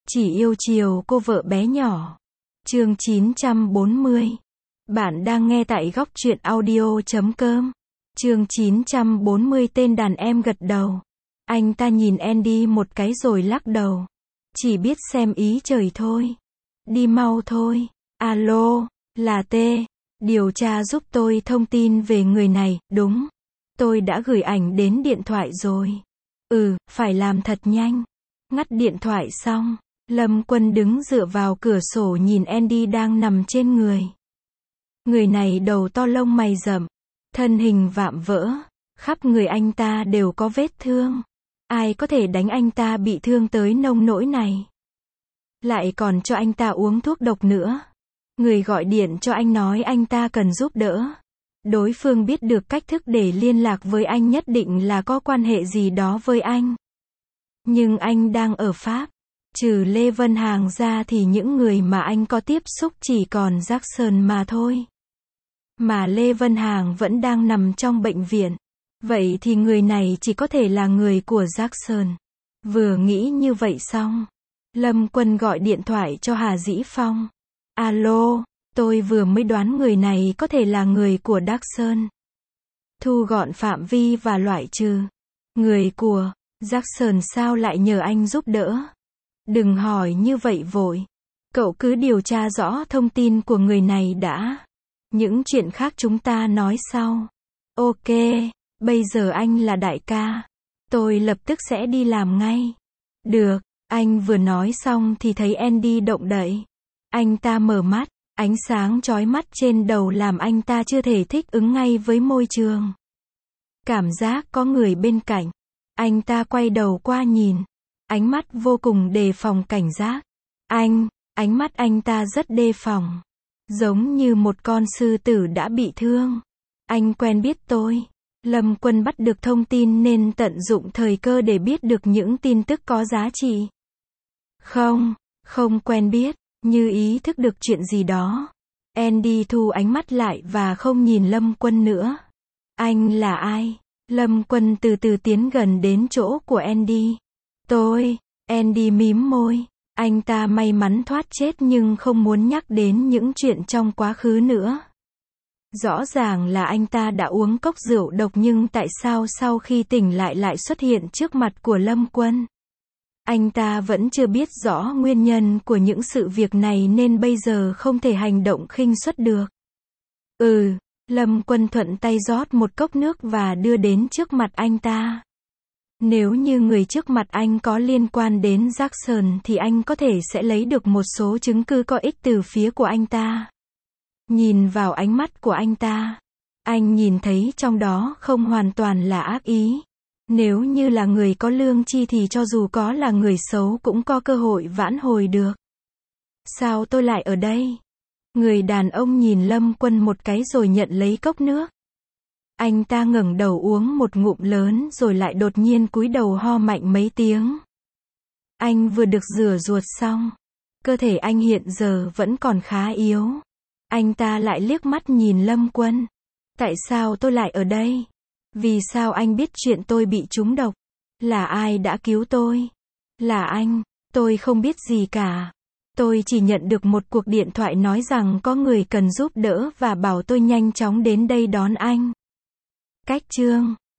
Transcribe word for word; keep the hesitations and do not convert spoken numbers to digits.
Chỉ yêu chiều cô vợ bé nhỏ. Chương chín trăm bốn mươi. Bạn đang nghe tại góc truyện audio chấm com. Chương chín trăm bốn mươi tên đàn em gật đầu. Anh ta nhìn Andy một cái rồi lắc đầu. Chỉ biết xem ý trời thôi. Đi mau thôi. Alo, là T. Điều tra giúp tôi thông tin về người này, đúng. Tôi đã gửi ảnh đến điện thoại rồi. Ừ, phải làm thật nhanh. Ngắt điện thoại xong, Lâm Quân đứng dựa vào cửa sổ nhìn Andy đang nằm trên người. Người này đầu to lông mày rậm, thân hình vạm vỡ, khắp người anh ta đều có vết thương. Ai có thể đánh anh ta bị thương tới nông nỗi này? Lại còn cho anh ta uống thuốc độc nữa. Người gọi điện cho anh nói anh ta cần giúp đỡ. Đối phương biết được cách thức để liên lạc với anh nhất định là có quan hệ gì đó với anh. Nhưng anh đang ở Pháp. Trừ Lê Vân Hàng ra thì những người mà anh có tiếp xúc chỉ còn Jackson mà thôi. Mà Lê Vân Hàng vẫn đang nằm trong bệnh viện. Vậy thì người này chỉ có thể là người của Jackson. Vừa nghĩ như vậy xong, Lâm Quân gọi điện thoại cho Hà Dĩ Phong. Alo, tôi vừa mới đoán người này có thể là người của Jackson. Thu gọn phạm vi và loại trừ. Người của Jackson sao lại nhờ anh giúp đỡ? Đừng hỏi như vậy vội. Cậu cứ điều tra rõ thông tin của người này đã. Những chuyện khác chúng ta nói sau. Ok, bây giờ anh là đại ca. Tôi lập tức sẽ đi làm ngay. Được, anh vừa nói xong thì thấy Andy động đậy. Anh ta mở mắt, ánh sáng chói mắt trên đầu làm anh ta chưa thể thích ứng ngay với môi trường. Cảm giác có người bên cạnh. Anh ta quay đầu qua nhìn. Ánh mắt vô cùng đề phòng cảnh giác. Anh, ánh mắt anh ta rất đề phòng. Giống như một con sư tử đã bị thương. Anh quen biết tôi. Lâm Quân bắt được thông tin nên tận dụng thời cơ để biết được những tin tức có giá trị. Không, không quen biết, như ý thức được chuyện gì đó. Andy thu ánh mắt lại và không nhìn Lâm Quân nữa. Anh là ai? Lâm Quân từ từ tiến gần đến chỗ của Andy. Tôi, Andy mím môi. Anh ta may mắn thoát chết nhưng không muốn nhắc đến những chuyện trong quá khứ nữa. Rõ ràng là anh ta đã uống cốc rượu độc nhưng tại sao sau khi tỉnh lại lại xuất hiện trước mặt của Lâm Quân? Anh ta vẫn chưa biết rõ nguyên nhân của những sự việc này nên bây giờ không thể hành động khinh suất được. Ừ, Lâm Quân thuận tay rót một cốc nước và đưa đến trước mặt anh ta. Nếu như người trước mặt anh có liên quan đến Jackson thì anh có thể sẽ lấy được một số chứng cứ có ích từ phía của anh ta. Nhìn vào ánh mắt của anh ta, anh nhìn thấy trong đó không hoàn toàn là ác ý. Nếu như là người có lương tri thì cho dù có là người xấu cũng có cơ hội vãn hồi được. Sao tôi lại ở đây? Người đàn ông nhìn Lâm Quân một cái rồi nhận lấy cốc nước. Anh ta ngẩng đầu uống một ngụm lớn rồi lại đột nhiên cúi đầu ho mạnh mấy tiếng. Anh vừa được rửa ruột xong. Cơ thể anh hiện giờ vẫn còn khá yếu. Anh ta lại liếc mắt nhìn Lâm Quân. Tại sao tôi lại ở đây? Vì sao anh biết chuyện tôi bị trúng độc? Là ai đã cứu tôi? Là anh. Tôi không biết gì cả. Tôi chỉ nhận được một cuộc điện thoại nói rằng có người cần giúp đỡ và bảo tôi nhanh chóng đến đây đón anh. Cách chương